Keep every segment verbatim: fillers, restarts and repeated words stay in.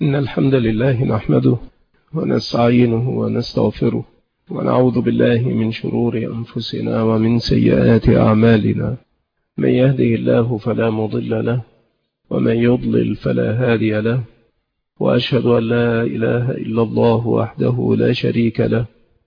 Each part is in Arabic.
إن الحمد لله نحمده ونستعينه ونستغفره ونعوذ بالله من شرور أنفسنا ومن سيئات أعمالنا. من يهده الله فلا مضل له ومن يضلل فلا هادي له، وأشهد أن لا إله إلا الله وحده لا شريك له،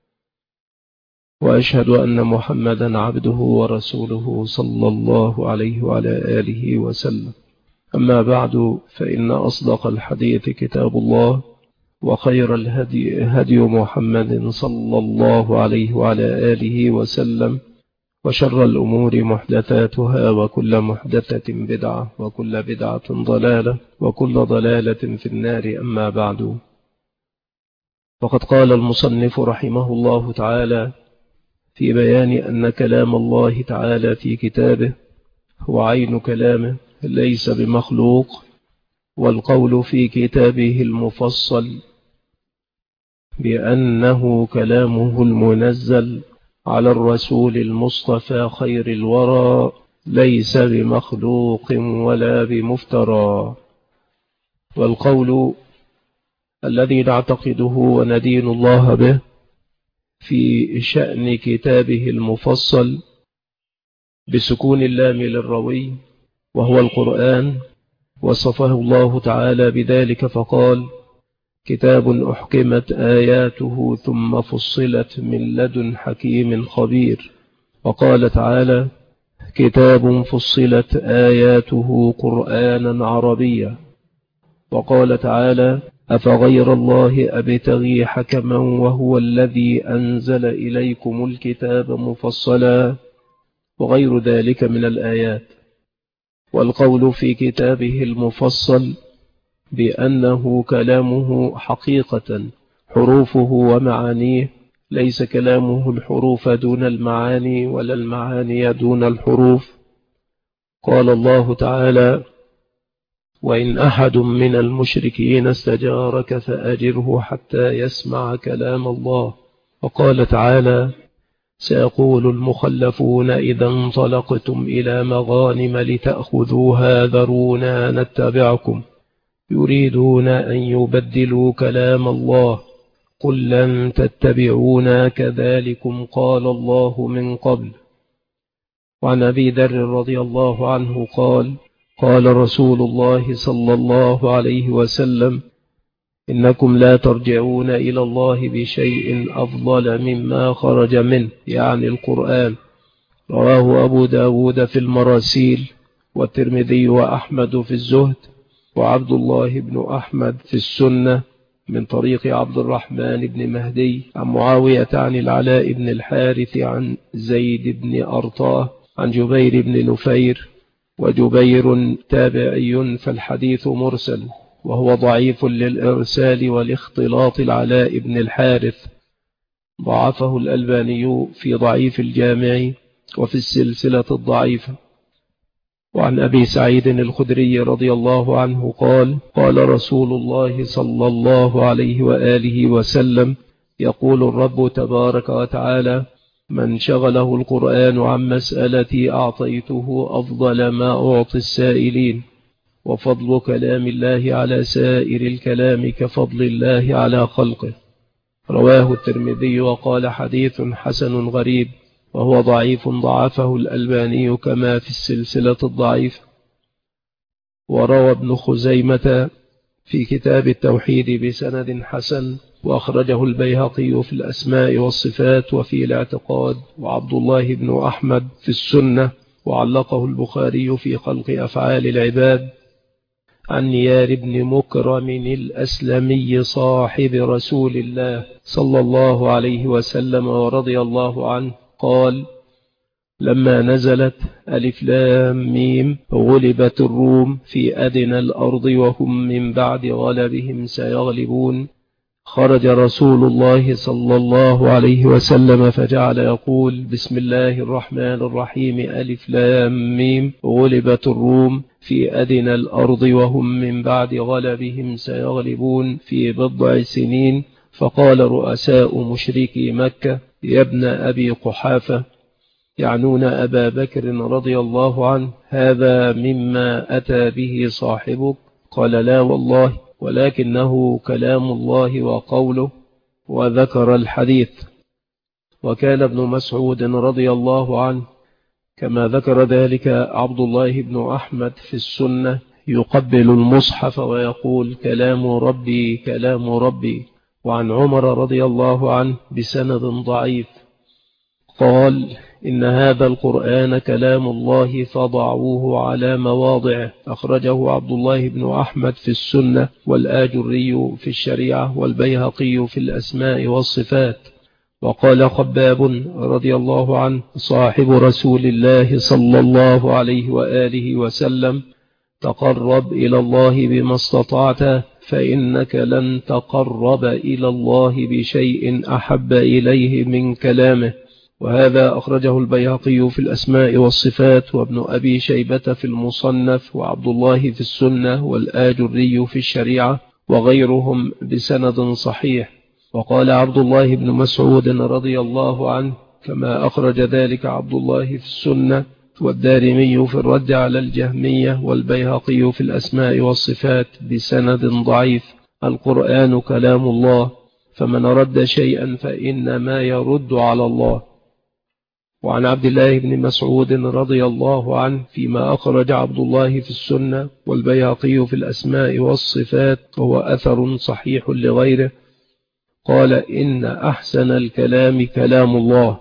وأشهد أن محمدا عبده ورسوله صلى الله عليه وعلى آله وسلم. أما بعد، فإن أصدق الحديث كتاب الله، وخير الهدي هدي محمد صلى الله عليه وعلى آله وسلم، وشر الأمور محدثاتها، وكل محدثة بدعة، وكل بدعة ضلالة، وكل ضلالة في النار. أما بعد، فقد قال المصنف رحمه الله تعالى في بيان أن كلام الله تعالى في كتابه هو عين كلامه ليس بمخلوق، والقول في كتابه المفصل بأنه كلامه المنزل على الرسول المصطفى خير الورى ليس بمخلوق ولا بمفترى. والقول الذي نعتقده وندين الله به في شأن كتابه المفصل بسكون اللام للروي وهو القرآن، وصفه الله تعالى بذلك فقال: كتاب أحكمت آياته ثم فصلت من لدن حكيم خبير. وقال تعالى: كتاب فصلت آياته قرآنا عربيا. وقال تعالى: أفغير الله أبتغي حكما وهو الذي أنزل إليكم الكتاب مفصلا، وغير ذلك من الآيات. والقول في كتابه المفصل بأنه كلامه حقيقة حروفه ومعانيه، ليس كلامه الحروف دون المعاني ولا المعاني دون الحروف. قال الله تعالى: وإن أحد من المشركين استجارك فأجره حتى يسمع كلام الله. وقال تعالى: سيقول المخلفون إذا انطلقتم إلى مغانم لتأخذوها ذرونا نتبعكم يريدون أن يبدلوا كلام الله قل لن تتبعونا كذلكم قال الله من قبل. وعن أبي ذر رضي الله عنه قال: قال رسول الله صلى الله عليه وسلم: إنكم لا ترجعون إلى الله بشيء أفضل مما خرج منه، يعني القرآن. رواه أبو داود في المراسيل، والترمذي وأحمد في الزهد، وعبد الله بن أحمد في السنة من طريق عبد الرحمن بن مهدي عن معاوية عن العلاء بن الحارث عن زيد بن أرطاه عن جبير بن نفير. وجبير تابعي فالحديث مرسل، وهو ضعيف للإرسال والاختلاط. العلاء بن الحارث ضعفه الألباني في ضعيف الجامع وفي السلسلة الضعيفة. وعن أبي سعيد الخدري رضي الله عنه قال: قال رسول الله صلى الله عليه وآله وسلم: يقول الرب تبارك وتعالى: من شغله القرآن عن مسألتي أعطيته أفضل ما أعطي السائلين، وفضل كلام الله على سائر الكلام كفضل الله على خلقه. رواه الترمذي وقال: حديث حسن غريب، وهو ضعيف ضعفه الألباني كما في السلسلة الضعيفة. وروى ابن خزيمة في كتاب التوحيد بسند حسن، وأخرجه البيهقي في الأسماء والصفات وفي الاعتقاد، وعبد الله بن أحمد في السنة، وعلقه البخاري في خلق أفعال العباد عن نيار بن مكرم الأسلمي صاحب رسول الله صلى الله عليه وسلم ورضي الله عنه قال: لما نزلت ألف لام ميم غلبت الروم في أدنى الأرض وهم من بعد غلبهم سيغلبون، خرج رسول الله صلى الله عليه وسلم فجعل يقول: بسم الله الرحمن الرحيم ألف لام ميم غلبت الروم في أدنى الأرض وهم من بعد غلبهم سيغلبون في بضع سنين. فقال رؤساء مشركي مكة: يا ابن أبي قحافة، يعنون أبا بكر رضي الله عنه، هذا مما أتى به صاحبك؟ قال: لا والله، ولكنه كلام الله وقوله، وذكر الحديث. وكان ابن مسعود رضي الله عنه كما ذكر ذلك عبد الله بن أحمد في السنة يقبل المصحف ويقول كلام ربي كلام ربي. وعن عمر رضي الله عنه بسند ضعيف قال إن هذا القرآن كلام الله فضعوه على مواضعه. أخرجه عبد الله بن أحمد في السنة، والآجري في الشريعة، والبيهقي في الأسماء والصفات. وقال خباب رضي الله عنه صاحب رسول الله صلى الله عليه وآله وسلم تقرب إلى الله بما استطعت، فإنك لن تقرب إلى الله بشيء أحب إليه من كلامه. وهذا أخرجه البيهقي في الأسماء والصفات، وابن أبي شيبة في المصنف، وعبد الله في السنة، والآجري في الشريعة، وغيرهم بسند صحيح. وقال عبد الله بن مسعود رضي الله عنه كما أخرج ذلك عبد الله في السنة، والدارمي في الرد على الجهمية، والبيهقي في الأسماء والصفات بسند ضعيف: القرآن كلام الله، فمن رد شيئا فإنما يرد على الله. وعن عبد الله بن مسعود رضي الله عنه فيما أخرج عبد الله في السنة والبيهقي في الأسماء والصفات، وهو أثر صحيح لغيره، قال إن أحسن الكلام كلام الله.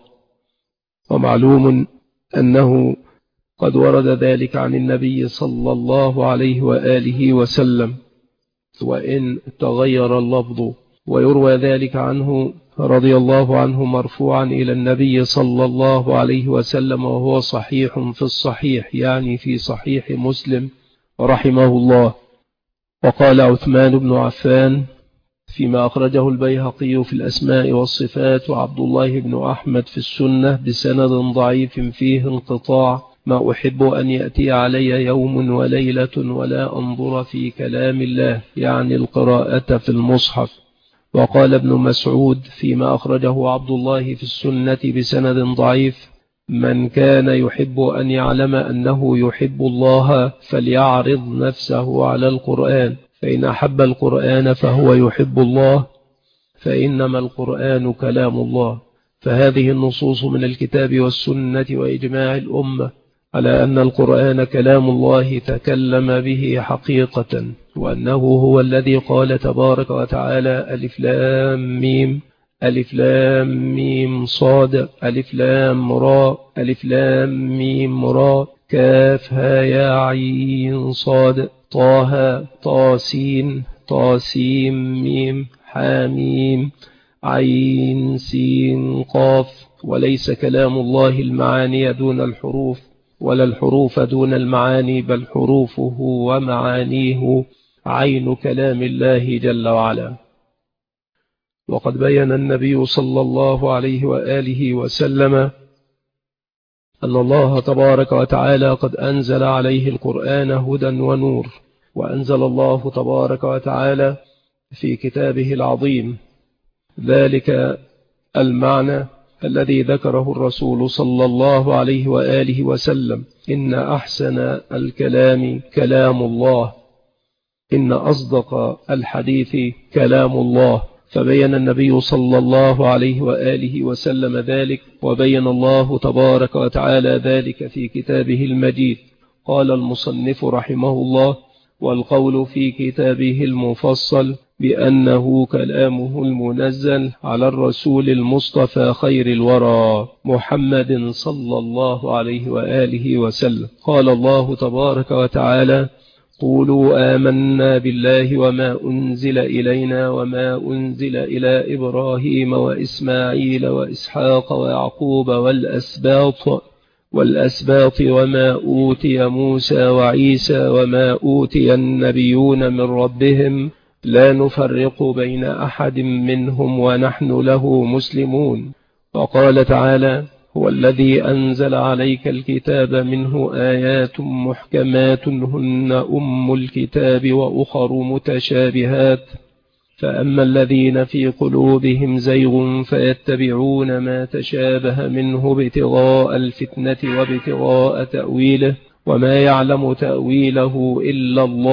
ومعلوم أنه قد ورد ذلك عن النبي صلى الله عليه وآله وسلم، وإن تغير اللفظ. ويروى ذلك عنه رضي الله عنه مرفوعا إلى النبي صلى الله عليه وسلم، وهو صحيح في الصحيح، يعني في صحيح مسلم رحمه الله. وقال عثمان بن عفان فيما أخرجه البيهقي في الأسماء والصفات، وعبد الله بن أحمد في السنة بسند ضعيف فيه انقطاع: ما أحب أن يأتي علي يوم وليلة ولا أنظر في كلام الله، يعني القراءة في المصحف. وقال ابن مسعود فيما أخرجه عبد الله في السنة بسند ضعيف: من كان يحب أن يعلم أنه يحب الله فليعرض نفسه على القرآن، فإن أحب القرآن فهو يحب الله، فإنما القرآن كلام الله. فهذه النصوص من الكتاب والسنة وإجماع الأمة على أن القرآن كلام الله تكلم به حقيقة، وأنه هو الذي قال تبارك وتعالى: ألف لام ميم ألف لام ميم صاد ألف لام را ألف لام ميم را كاف ها يا عين صاد طه طاسين طاسيم ميم حاميم عين سين قاف. وليس كلام الله المعاني دون الحروف، ولا الحروف دون المعاني، بل حروفه ومعانيه عين كلام الله جل وعلا. وقد بين النبي صلى الله عليه وآله وسلم أن الله تبارك وتعالى قد أنزل عليه القرآن هدى ونور. وأنزل الله تبارك وتعالى في كتابه العظيم ذلك المعنى الذي ذكره الرسول صلى الله عليه وآله وسلم: إن أحسن الكلام كلام الله، إن أصدق الحديث كلام الله. فبين النبي صلى الله عليه وآله وسلم ذلك، وبين الله تبارك وتعالى ذلك في كتابه المجيد. قال المصنف رحمه الله: والقول في كتابه المفصل بأنه كلامه المنزل على الرسول المصطفى خير الورى محمد صلى الله عليه وآله وسلم. قال الله تبارك وتعالى: قولوا آمنا بالله وما أنزل إلينا وما أنزل إلى إبراهيم وإسماعيل وإسحاق ويعقوب والأسباط والأسباط وما أوتي موسى وعيسى وما أوتي النبيون من ربهم لا نفرق بين أحد منهم ونحن له مسلمون. وقال تعالى: هو الذي أنزل عليك الكتاب منه آيات محكمات هن أم الكتاب وأخر متشابهات، فأما الذين في قلوبهم زيغ فيتبعون ما تشابه منه ابتغاء الفتنة وابتغاء تأويله، وما يعلم تأويله إلا الله،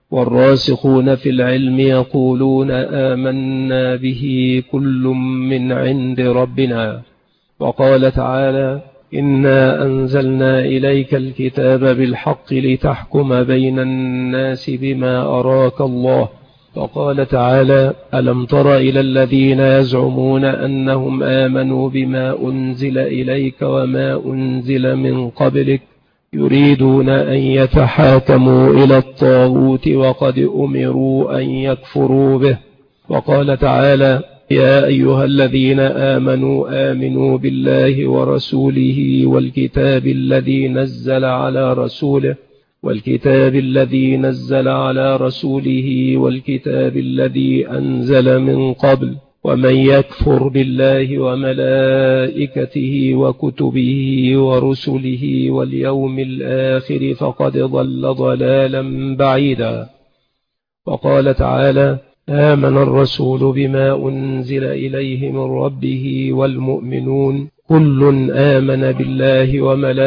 والراسخون في العلم يقولون آمنا به كل من عند ربنا. وقال تعالى: إنا أنزلنا إليك الكتاب بالحق لتحكم بين الناس بما أراك الله. وقال تعالى: ألم تر إلى الذين يزعمون أنهم آمنوا بما أنزل إليك وما أنزل من قبلك يريدون أن يتحاكموا إلى الطاغوت وقد أمروا أن يكفروا به. وقال تعالى: يا أيها الذين آمنوا آمنوا بالله ورسوله والكتاب الذي نزل على رسوله والكتاب الذي نزل على رسوله والكتاب الذي أنزل من قبل ومن يكفر بالله وملائكته وكتبه ورسله واليوم الآخر فقد ضل ضلالا بعيدا. وقال تعالى: آمن الرسول بما أنزل إليه من ربه والمؤمنون كل آمن بالله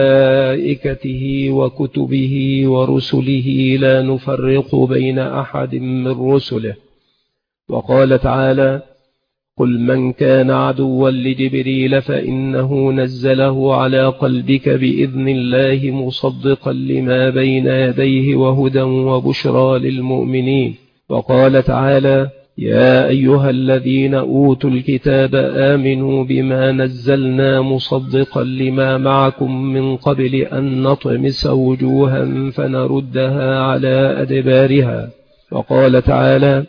وملائكته وكتبه ورسله لا نفرق بين أحد من رسله. وقال تعالى: قل من كان عدوا لجبريل فإنه نزله على قلبك بإذن الله مصدقا لما بين يديه وهدى وبشرى للمؤمنين. وقال تعالى: يا أيها الذين أوتوا الكتاب آمنوا بما نزلنا مصدقا لما معكم من قبل أن نطمس وجوها فنردها على أدبارها. وقال تعالى: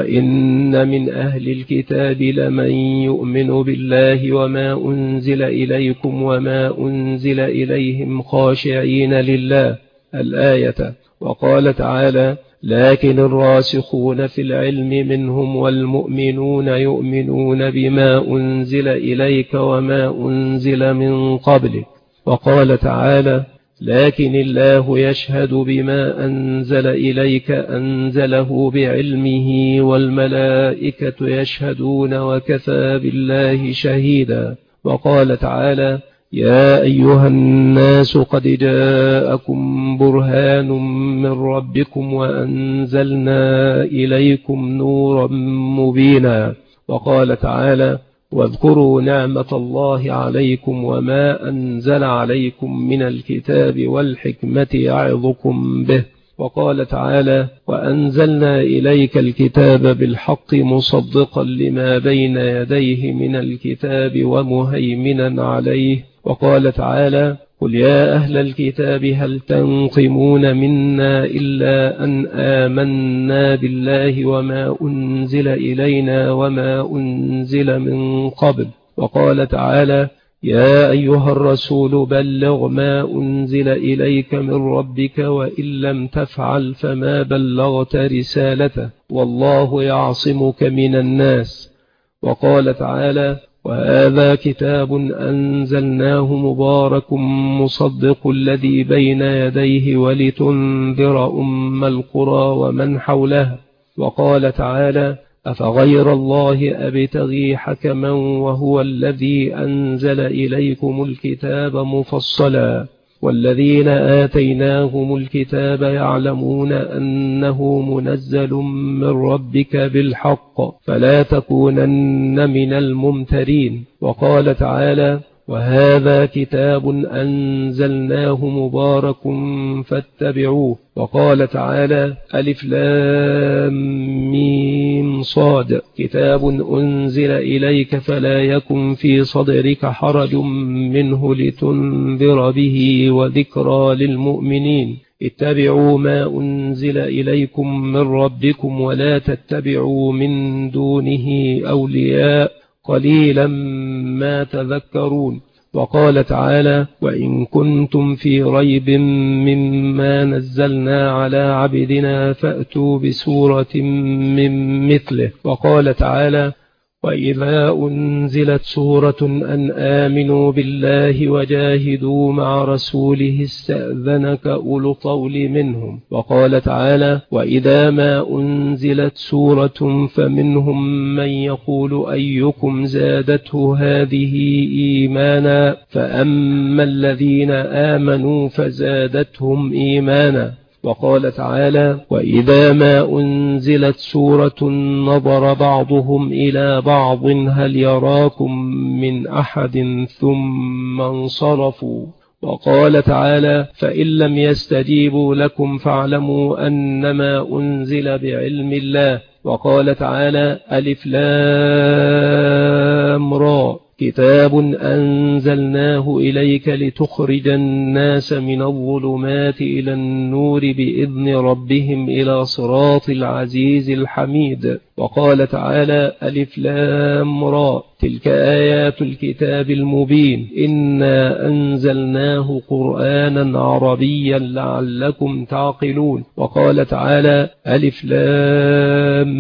وإن من أهل الكتاب لمن يؤمن بالله وما أنزل إليكم وما أنزل إليهم خاشعين لله الآية. وقال تعالى: لكن الراسخون في العلم منهم والمؤمنون يؤمنون بما أنزل إليك وما أنزل من قبلك. وقال تعالى: لكن الله يشهد بما أنزل إليك أنزله بعلمه والملائكة يشهدون وكفى بالله شهيدا. وقال تعالى: يا أيها الناس قد جاءكم برهان من ربكم وأنزلنا إليكم نورا مبينا. وقال تعالى: واذكروا نعمة الله عليكم وما أنزل عليكم من الكتاب والحكمة يعظكم به. وقال تعالى: وأنزلنا إليك الكتاب بالحق مصدقا لما بين يديه من الكتاب ومهيمنا عليه. وقال تعالى: قل يا أهل الكتاب هل تنقمون منا إلا أن آمنا بالله وما أنزل إلينا وما أنزل من قبل. وقال تعالى: يا أيها الرسول بلغ ما أنزل إليك من ربك وإن لم تفعل فما بلغت رسالته والله يعصمك من الناس. وقال تعالى: وهذا كتاب أنزلناه مبارك مصدق الذي بين يديه ولتنذر أم القرى ومن حولها. وقال تعالى: أفغير الله أبتغي حكما وهو الذي أنزل إليكم الكتاب مفصلا والذين آتيناهم الكتاب يعلمون أنه منزل من ربك بالحق فلا تكونن من الممترين. وقال تعالى: وهذا كتاب أنزلناه مبارك فاتبعوه. وقال تعالى: ألف لام ميم صاد كتاب أنزل إليك فلا يكن في صدرك حرج منه لتنذر به وذكرى للمؤمنين. اتبعوا ما أنزل إليكم من ربكم ولا تتبعوا من دونه أولياء قليلا ما تذكرون. وقال تعالى: وإن كنتم في ريب مما نزلنا على عبدنا فأتوا بسورة من مثله. وقال تعالى: وإذا أنزلت سورة أن آمنوا بالله وجاهدوا مع رسوله استأذنك أولو الطول منهم. وقال تعالى: وإذا ما أنزلت سورة فمنهم من يقول أيكم زادته هذه إيمانا فأما الذين آمنوا فزادتهم إيمانا وقال تعالى: وإذا ما أنزلت سورة نظر بعضهم إلى بعض هل يراكم من أحد ثم انصرفوا. وقال تعالى: فإن لم يستجيبوا لكم فاعلموا أنما أنزل بعلم الله. وقال تعالى: ألف لام را كتاب أنزلناه إليك لتخرج الناس من الظلمات إلى النور بإذن ربهم إلى صراط العزيز الحميد. وقال تعالى: ألف لام را تلك آيات الكتاب المبين إنا أنزلناه قرآنا عربيا لعلكم تعقلون. وقال تعالى: ألف لام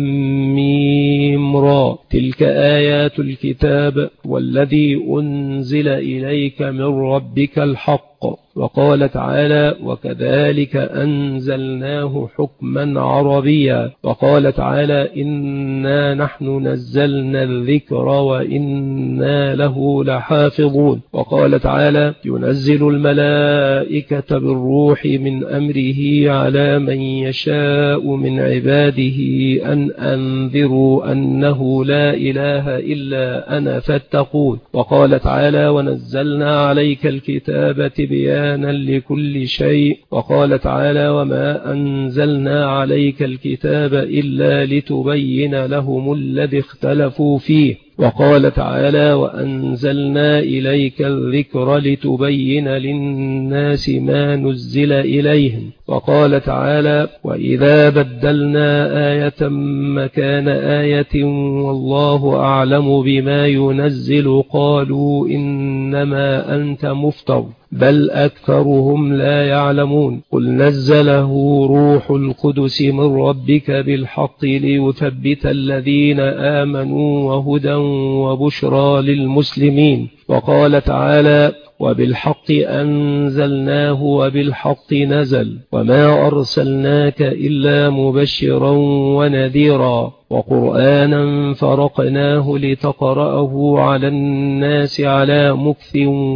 ميم را تلك آيات الكتاب والذي أنزل إليك من ربك الحق. وقال تعالى: وكذلك أنزلناه حكما عربيا. وقال تعالى: إنا نحن نزلنا الذكر وإنا له لحافظون. وقال تعالى: ينزل الملائكة بالروح من أمره على من يشاء من عباده أن أنذروا أنه لا إله إلا أنا فاتقون. وقال تعالى: ونزلنا عليك الكتاب بيانا لكل شيء. وقال تعالى: وما أنزلنا عليك الكتاب إلا لتبين لهم الذي اختلفوا فيه. وقال تعالى: وأنزلنا إليك الذكر لتبين للناس ما نزل إليهم. وقال تعالى: وإذا بدلنا آية مكان آية والله أعلم بما ينزل قالوا إنما أنت مفتر بل أكثرهم لا يعلمون. قل نزله روح القدس من ربك بالحق ليثبت الذين آمنوا وهدى وبشرى للمسلمين. وقال تعالى: وبالحق أنزلناه وبالحق نزل وما أرسلناك إلا مبشرا ونذيرا وقرآنا فرقناه لتقرأه على الناس على مكث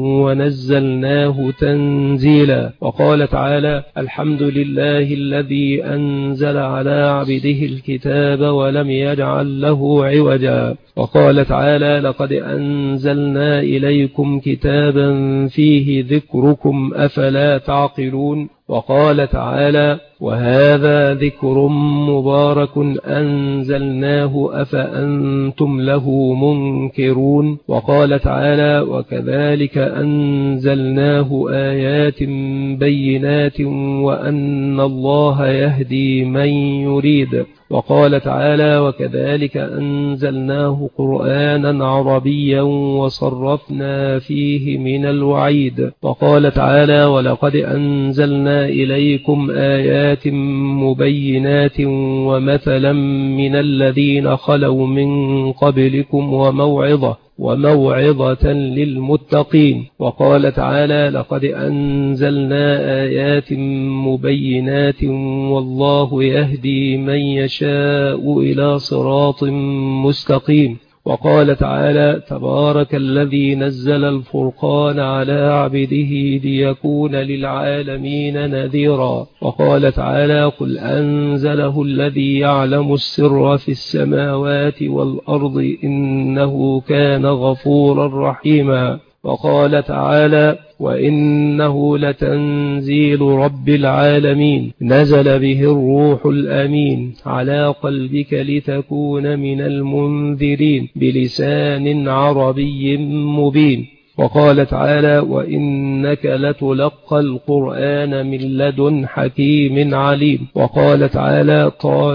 ونزلناه تنزيلا. وقال تعالى: الحمد لله الذي أنزل على عبده الكتاب ولم يجعل له عوجا. وقال تعالى: لقد أنزلنا إليكم كتابا فيه ذكركم أفلا تعقلون. وقال تعالى: وهذا ذكر مبارك أنزلناه أفأنتم له منكرون. وقال تعالى: وكذلك أنزلناه آيات بينات وأن الله يهدي من يريد. وقال تعالى: وكذلك أنزلناه قرآنا عربيا وصرفنا فيه من الوعيد. وقال تعالى: ولقد أنزلنا إليكم آيات مبينات ومثلا من الذين خلوا من قبلكم وموعظة وموعظة للمتقين. وقال تعالى: لقد أنزلنا آيات مبينات والله يهدي من يشاء إلى صراط مستقيم. وقال تعالى: تبارك الذي نزل الفرقان على عبده ليكون للعالمين نذيرا. وقال تعالى: قل أنزله الذي يعلم السر في السماوات والأرض إنه كان غفورا رحيما. وقال تعالى: وإنه لتنزيل رب العالمين نزل به الروح الأمين على قلبك لتكون من المنذرين بلسان عربي مبين. وقال تعالى: وإنك لتلقى القرآن من لدن حكيم عليم. وقال تعالى: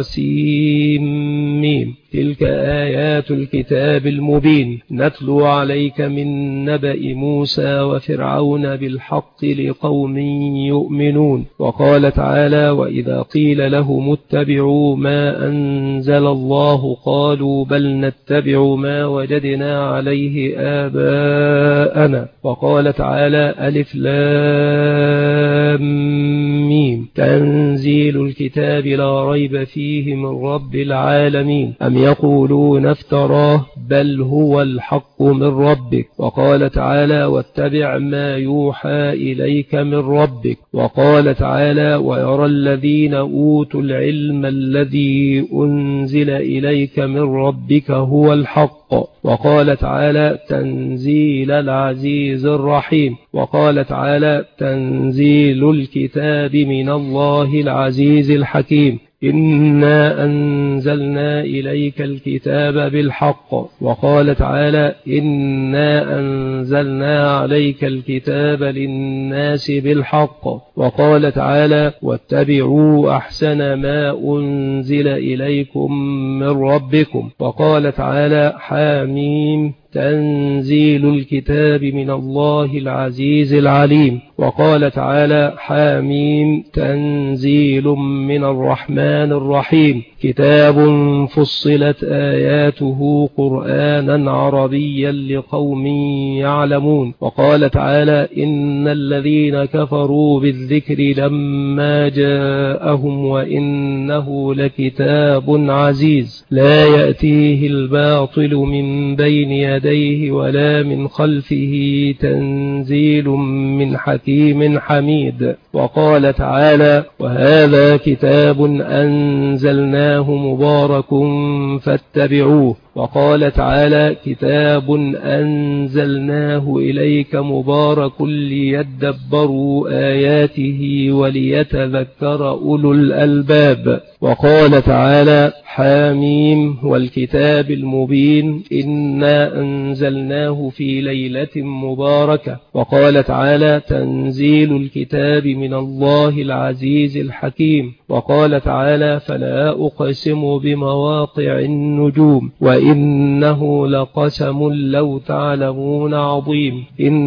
طاسيم تلك آيات الكتاب المبين نتلو عليك من نبأ موسى وفرعون بالحق لقوم يؤمنون. وقال تعالى: وإذا قيل لهم اتبعوا ما أنزل الله قالوا بل نتبع ما وجدنا عليه آباءنا. وقال تعالى: ألف لام ميم تنزيل الكتاب لا ريب فيه من رب العالمين. أم يقولون افتراه بل هو الحق من ربك. وقال تعالى واتبع ما يوحى إليك من ربك. وقال تعالى ويرى الذين أوتوا العلم الذي أنزل إليك من ربك هو الحق. وقال تعالى تنزيل العزيز الرحيم. وقال تعالى تنزيل الكتاب من الله العزيز الحكيم. إنا أنزلنا إليك الكتاب بالحق. وقال تعالى إنا أنزلنا عليك الكتاب للناس بالحق. وقال تعالى واتبعوا أحسن ما أنزل إليكم من ربكم. وقال تعالى حاميم تنزيل الكتاب من الله العزيز العليم. وقال تعالى حاميم تنزيل من الرحمن الرحيم. كتاب فصلت آياته قرآنا عربيا لقوم يعلمون. وقال تعالى إن الذين كفروا بالذكر لما جاءهم وإنه لكتاب عزيز لا يأتيه الباطل من بين يديه ولا من خلفه تنزيل من حكيم حميد. وقال تعالى وهذا كتاب أنزلناه مبارك فاتبعوه. وقال تعالى كتاب أنزلناه إليك مبارك ليدبروا آياته وليتذكر أولو الألباب. وقال تعالى حاميم والكتاب المبين إنا أنزلناه في ليلة مباركة. وقال تعالى تنزيل الكتاب من الله العزيز الحكيم. وقال تعالى فلا أقسم بمواقع النجوم وإنه لقسم لو تعلمون عظيم.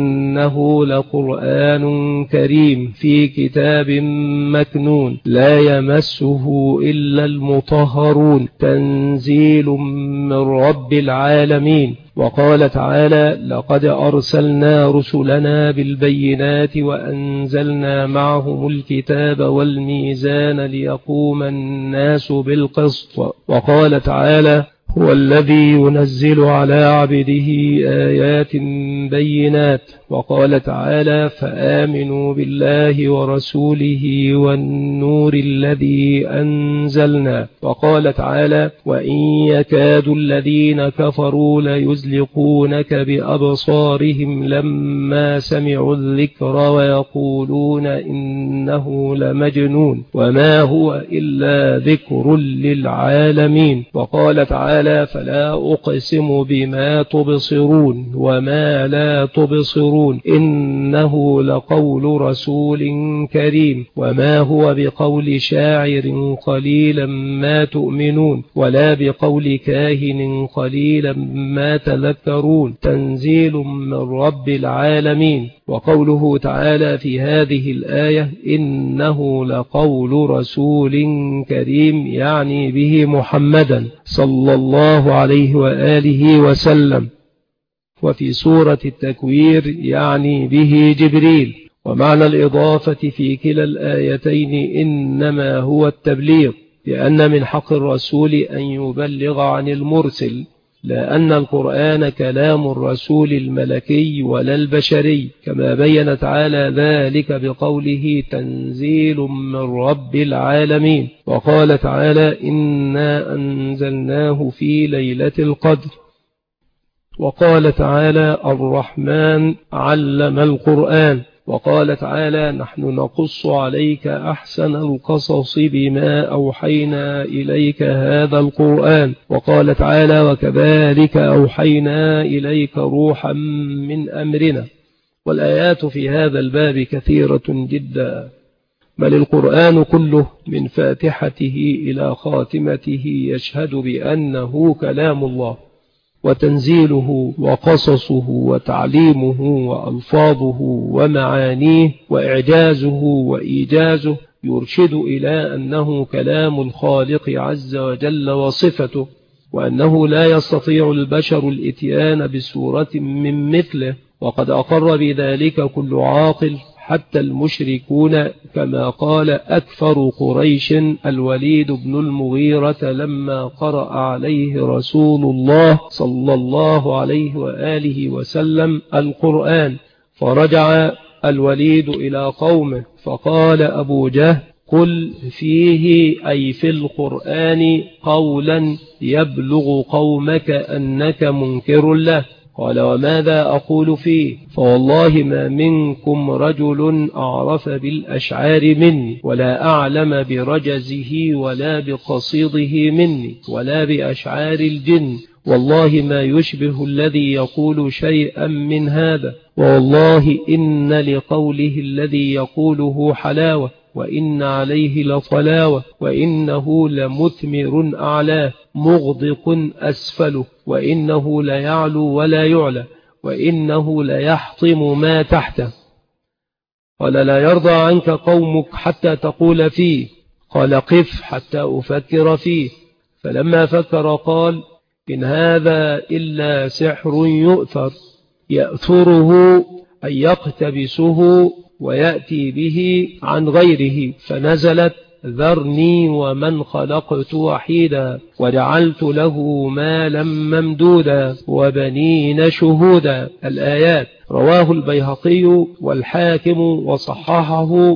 إنه لقرآن كريم في كتاب مكنون لا يمسه إلا المطهرون تنزيل من رب العالمين. وقال تعالى لقد أرسلنا رسلنا بالبينات وأنزلنا معهم الكتاب والميزان ليقوم الناس بالقسط. وقال تعالى هو الذي ينزل على عبده آيات بينات. وقال تعالى فآمنوا بالله ورسوله والنور الذي أنزلنا. وقال تعالى وإن يكاد الذين كفروا ليزلقونك بأبصارهم لما سمعوا الذكر ويقولون إنه لمجنون وما هو إلا ذكر للعالمين. وقال تعالى فلا أقسم بما تبصرون وما لا تبصرون إنه لقول رسول كريم وما هو بقول شاعر قليلا ما تؤمنون ولا بقول كاهن قليلا ما تذكرون تنزيل من رب العالمين. وقوله تعالى في هذه الآية إنه لقول رسول كريم يعني به محمدا صلى الله عليه وآله وسلم. وفي سورة التكوير يعني به جبريل. ومعنى الإضافة في كلا الآيتين إنما هو التبليغ لأن من حق الرسول أن يبلغ عن المرسل لأن القرآن كلام الرسول الملكي ولا البشري كما بين تعالى ذلك بقوله تنزيل من رب العالمين. وقال تعالى إنا أنزلناه في ليلة القدر. وقال تعالى الرحمن علم القرآن. وقال تعالى نحن نقص عليك أحسن القصص بما أوحينا إليك هذا القرآن. وقال تعالى وكذلك أوحينا إليك روحا من أمرنا. والآيات في هذا الباب كثيرة جدا بل القرآن كله من فاتحته إلى خاتمته يشهد بأنه كلام الله وتنزيله وقصصه وتعليمه وألفاظه ومعانيه وإعجازه وإيجازه يرشد إلى أنه كلام الخالق عز وجل وصفته وأنه لا يستطيع البشر الإتيان بسورة من مثله. وقد أقر بذلك كل عاقل حتى المشركون، كما قال أكثر قريش الوليد بن المغيرة لما قرأ عليه رسول الله صلى الله عليه وآله وسلم القرآن، فرجع الوليد إلى قومه فقال أبو جهل: قل فيه أي في القرآن قولا يبلغ قومك أنك منكر له. قال: وماذا أقول فيه؟ فوالله ما منكم رجل أعرف بالأشعار مني، ولا أعلم برجزه ولا بقصيده مني، ولا بأشعار الجن، والله ما يشبه الذي يقول شيئا من هذا، والله إن لقوله الذي يقوله حلاوة، وإن عليه لطلاوة، وإنه لمثمر أعلاه مغدق أسفله، وإنه ليعلو ولا يعلى، وإنه ليحطم ما تحته. قال: لا يرضى عنك قومك حتى تقول فيه. قال: قف حتى أفكر فيه. فلما فكر قال: إن هذا إلا سحر يؤثر، يأثره أن يقتبسه ويأتي به عن غيره. فنزلت: ذرني ومن خلقت وحيدا وجعلت له مالا ممدودا وبنين شهودا. الآيات. رواه البيهقي والحاكم وصححه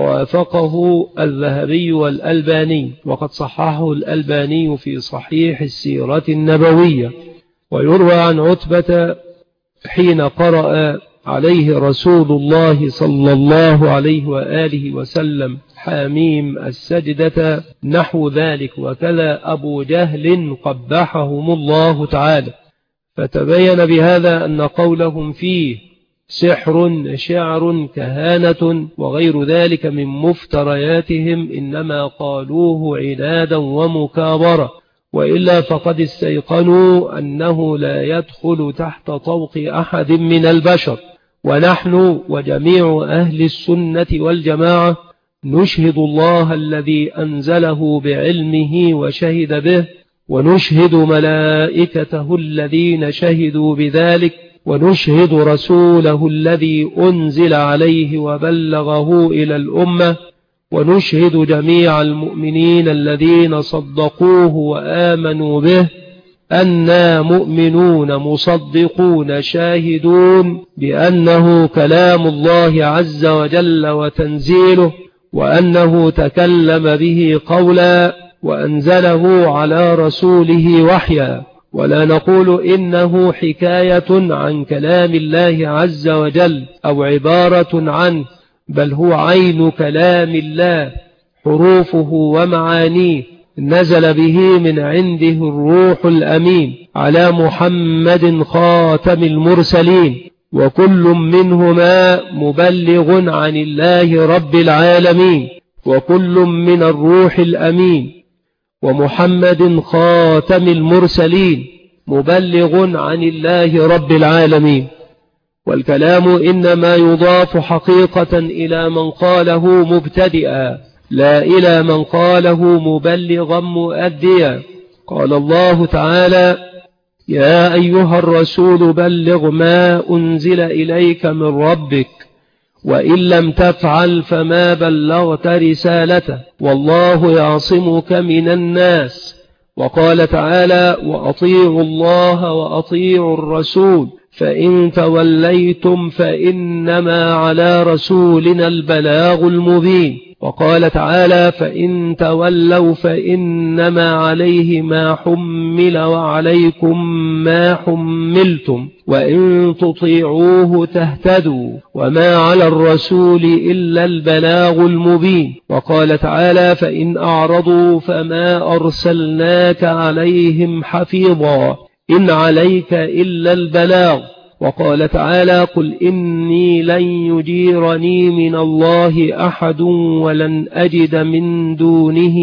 ووافقه الذهبي والألباني، وقد صححه الألباني في صحيح السيرة النبوية. ويروى عن عتبة حين قرأ عليه رسول الله صلى الله عليه وآله وسلم حاميم السجدة نحو ذلك، وكذا أبو جهل قبحهم الله تعالى. فتبين بهذا أن قولهم فيه سحر، شعر، كهانة وغير ذلك من مفترياتهم إنما قالوه عنادا ومكابرة، وإلا فقد استيقنوا أنه لا يدخل تحت طوق أحد من البشر. ونحن وجميع أهل السنة والجماعة نشهد الله الذي أنزله بعلمه وشهد به، ونشهد ملائكته الذين شهدوا بذلك، ونشهد رسوله الذي أنزل عليه وبلغه إلى الأمة، ونشهد جميع المؤمنين الذين صدقوه وآمنوا به أننا مؤمنون مصدقون شاهدون بأنه كلام الله عز وجل وتنزيله، وأنه تكلم به قولا وأنزله على رسوله وحيا. ولا نقول إنه حكاية عن كلام الله عز وجل أو عبارة عنه، بل هو عين كلام الله، حروفه ومعانيه، نزل به من عنده الروح الأمين على محمد خاتم المرسلين، وكل منهما مبلغ عن الله رب العالمين، وكل من الروح الأمين ومحمد خاتم المرسلين مبلغ عن الله رب العالمين. والكلام إنما يضاف حقيقة إلى من قاله مبتدئا، لا إلى من قاله مبلغا مؤديا. قال الله تعالى: يا أيها الرسول بلغ ما أنزل إليك من ربك، وإن لم تفعل فما بلغت رسالته، والله يعصمك من الناس. وقال تعالى: وأطيعوا الله وأطيعوا الرسول، فإن توليتم فإنما على رسولنا البلاغ المبين. وقال تعالى: فإن تولوا فإنما عليه ما حمل وعليكم ما حملتم، وإن تطيعوه تهتدوا، وما على الرسول إلا البلاغ المبين. وقال تعالى: فإن أعرضوا فما أرسلناك عليهم حفيظا، إن عليك إلا البلاغ. وقال تعالى: قل إني لن يجيرني من الله أحد ولن أجد من دونه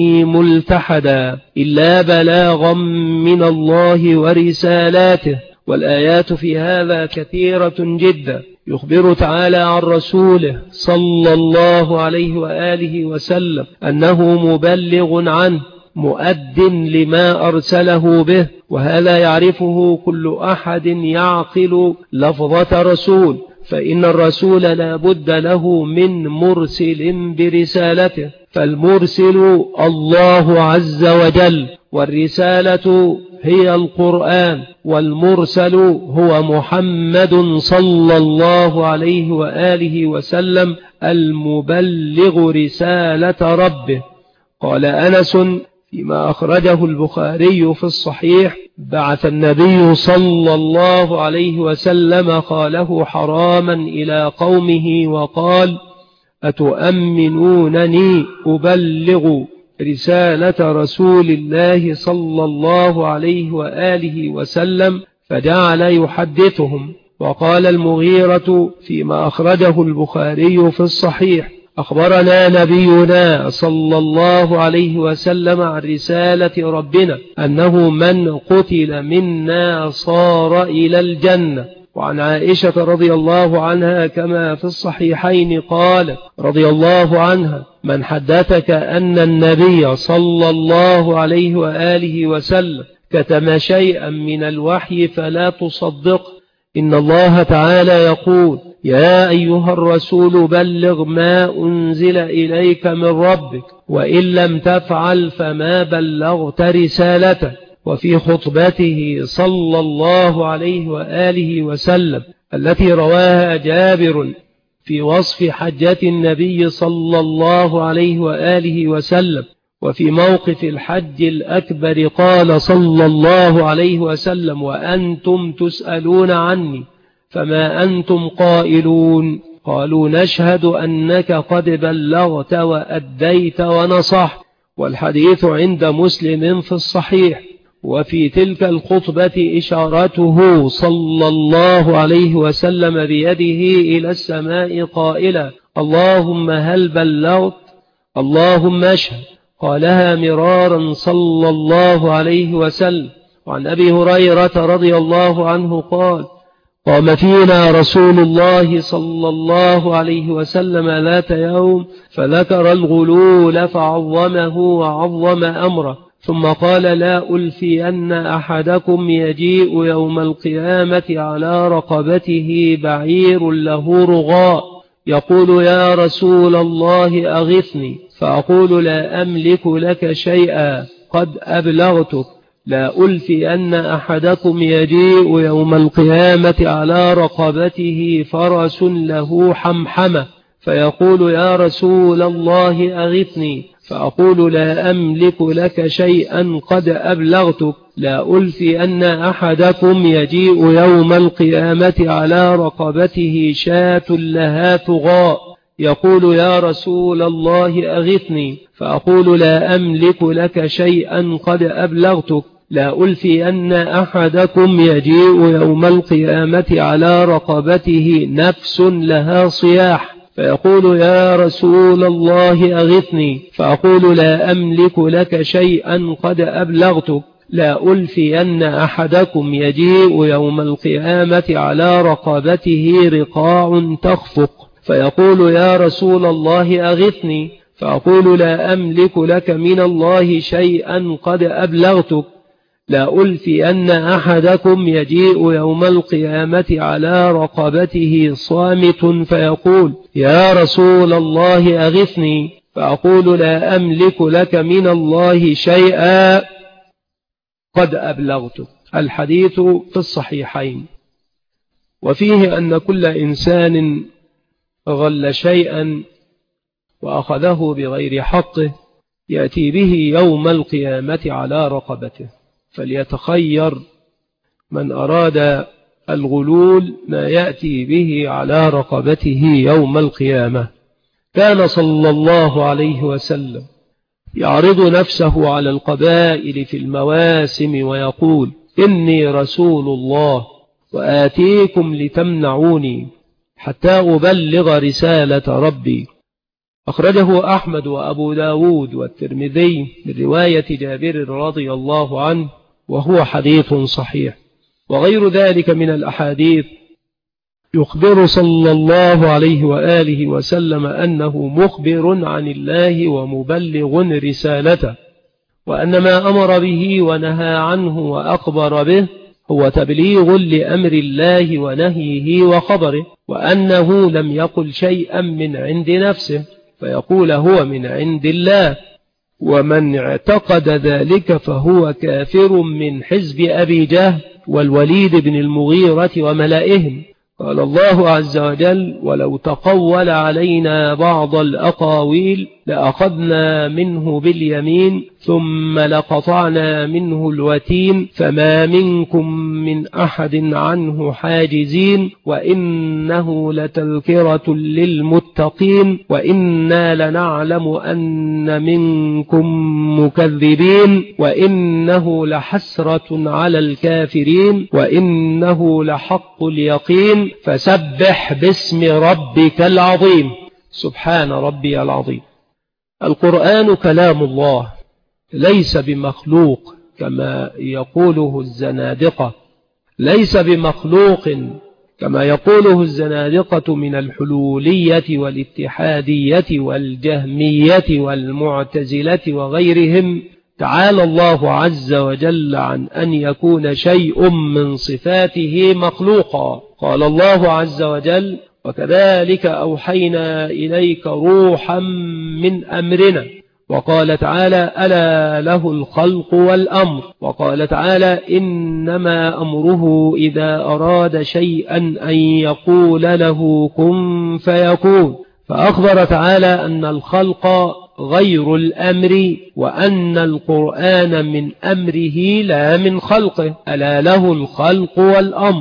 ملتحدا إلا بلاغا من الله ورسالاته. والآيات في هذا كثيرة جدا، يخبر تعالى عن رسوله صلى الله عليه وآله وسلم أنه مبلغ عنه مؤد لما أرسله به، وهذا يعرفه كل أحد يعقل لفظة رسول. فإن الرسول لا بد له من مرسل برسالته، فالمرسل الله عز وجل، والرسالة هي القرآن، والمرسل هو محمد صلى الله عليه وآله وسلم المبلغ رسالة ربه. قال أنس فيما أخرجه البخاري في الصحيح: بعث النبي صلى الله عليه وسلم خاله حراما إلى قومه وقال: أتؤمنونني أبلغ رسالة رسول الله صلى الله عليه وآله وسلم؟ فجعل يحدثهم. وقال المغيرة فيما أخرجه البخاري في الصحيح: أخبرنا نبينا صلى الله عليه وسلم عن رسالة ربنا أنه من قتل منا صار إلى الجنة. وعن عائشة رضي الله عنها كما في الصحيحين قال رضي الله عنها: من حدثك أن النبي صلى الله عليه وآله وسلم كتم شيئا من الوحي فلا تصدق، إن الله تعالى يقول: يا أيها الرسول بلغ ما أنزل إليك من ربك، وإن لم تفعل فما بلغت رسالته. وفي خطبته صلى الله عليه وآله وسلم التي رواها جابر في وصف حجة النبي صلى الله عليه وآله وسلم وفي موقف الحج الأكبر قال صلى الله عليه وسلم: وأنتم تسألون عني فما أنتم قائلون؟ قالوا: نشهد أنك قد بلغت وأديت ونصحت. والحديث عند مسلم في الصحيح. وفي تلك الخطبة إشارته صلى الله عليه وسلم بيده إلى السماء قائلا: اللهم هل بلغت؟ اللهم اشهد. قالها مرارا صلى الله عليه وسلم. وعن أبي هريرة رضي الله عنه قال: قام فينا رسول الله صلى الله عليه وسلم ذات يوم فذكر الغلول فعظمه وعظم أمره، ثم قال: لا ألفين أحدكم يجيء يوم القيامة على رقبته بعير له رغاء يقول: يا رسول الله أغثني، فأقول: لا أملك لك شيئا قد أبلغتك. لا ألفين أحدكم يجيء يوم القيامة على رقبته فرس له حمحمة، فيقول: يا رسول الله أغثني، فأقول: لا أملك لك شيئا قد أبلغتك. لا ألفين أحدكم يجيء يوم القيامة على رقبته شاة لها ثغاء يقول: يا رسول الله أغثني، فأقول: لا أملك لك شيئا قد أبلغتك. لا ألفين أحدكم يجيء يوم القيامة على رقبته نفس لها صياح، فيقول: يا رسول الله أغثني، فأقول: لا أملك لك شيئا قد أبلغتك. لا ألفين أحدكم يجيء يوم القيامة على رقبته رقاع تخفق، فيقول: يا رسول الله أغثني، فأقول: لا أملك لك من الله شيئا قد أبلغتك. لا ألفين أحدكم يجيء يوم القيامة على رقبته صامت، فيقول: يا رسول الله أغثني، فأقول: لا أملك لك من الله شيئا قد أبلغتك. الحديث في الصحيحين. وفيه أن كل إنسان غل شيئا وأخذه بغير حقه يأتي به يوم القيامة على رقبته، فليتخير من أراد الغلول ما يأتي به على رقبته يوم القيامة. كان صلى الله عليه وسلم يعرض نفسه على القبائل في المواسم ويقول: إني رسول الله وآتيكم لتمنعوني حتى أبلغ رسالة ربي. أخرجه أحمد وأبو داود والترمذي من رواية جابر رضي الله عنه، وهو حديث صحيح. وغير ذلك من الأحاديث يخبر صلى الله عليه وآله وسلم أنه مخبر عن الله ومبلغ رسالته، وأن ما أمر به ونهى عنه وأخبر به هو تبليغ لأمر الله ونهيه وخبره، وأنه لم يقل شيئا من عند نفسه فيقول هو من عند الله، ومن اعتقد ذلك فهو كافر من حزب أبي جهل والوليد بن المغيرة وملائهم. قال الله عز وجل: ولو تقول علينا بعض الأقاويل لأخذنا منه باليمين ثم لقطعنا منه الوتين فما منكم من أحد عنه حاجزين وإنه لتذكرة للمتقين وإنا لنعلم أن منكم مكذبين وإنه لحسرة على الكافرين وإنه لحق اليقين فسبح باسم ربك العظيم. سبحان ربي العظيم. القرآن كلام الله ليس بمخلوق كما يقوله الزنادقة، ليس بمخلوق كما يقوله الزنادقة من الحلولية والاتحادية والجهمية والمعتزلة وغيرهم. تعالى الله عز وجل عن أن يكون شيء من صفاته مخلوقا. قال الله عز وجل: وكذلك أوحينا إليك روحا من أمرنا. وقال تعالى: ألا له الخلق والأمر. وقال تعالى: إنما أمره إذا أراد شيئا أن يقول له كن فيكون. فأخبر تعالى أن الخلق غير الأمر وأن القرآن من أمره لا من خلقه. ألا له الخلق والأمر،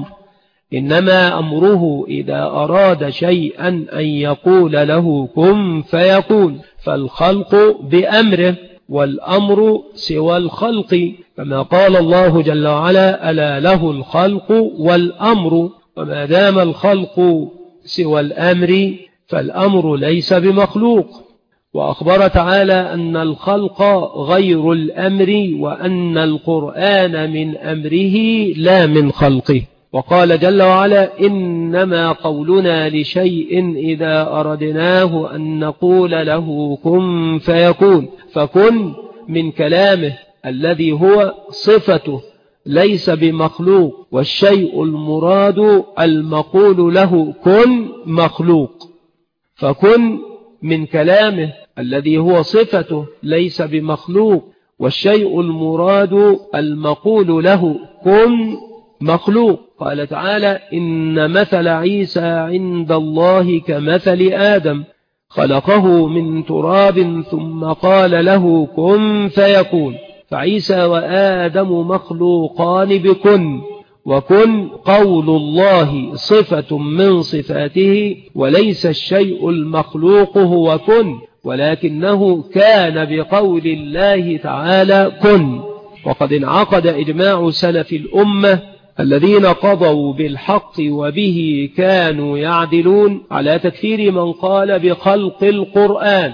إنما أمره إذا أراد شيئا أن يقول له كن فيكون. فالخلق بأمره والأمر سوى الخلق، كما قال الله جل وعلا: ألا له الخلق والأمر. وما دام الخلق سوى الأمر فالأمر ليس بمخلوق. وأخبر تعالى أن الخلق غير الأمر وأن القرآن من أمره لا من خلقه. وقال جل وعلا: إنما قولنا لشيء إذا أردناه أن نقول له كن فيكون. فكن من كلامه الذي هو صفته ليس بمخلوق، والشيء المراد المقول له كن مخلوق. فكن من كلامه الذي هو صفته ليس بمخلوق، والشيء المراد المقول له كن مخلوق. قال تعالى: إن مثل عيسى عند الله كمثل آدم خلقه من تراب ثم قال له كن فيكون. فعيسى وآدم مخلوقان بكن، وكن قول الله صفة من صفاته، وليس الشيء المخلوق هو كن، ولكنه كان بقول الله تعالى كن. وقد انعقد إجماع سلف الأمة الذين قضوا بالحق وبه كانوا يعدلون على تكفير من قال بخلق القرآن.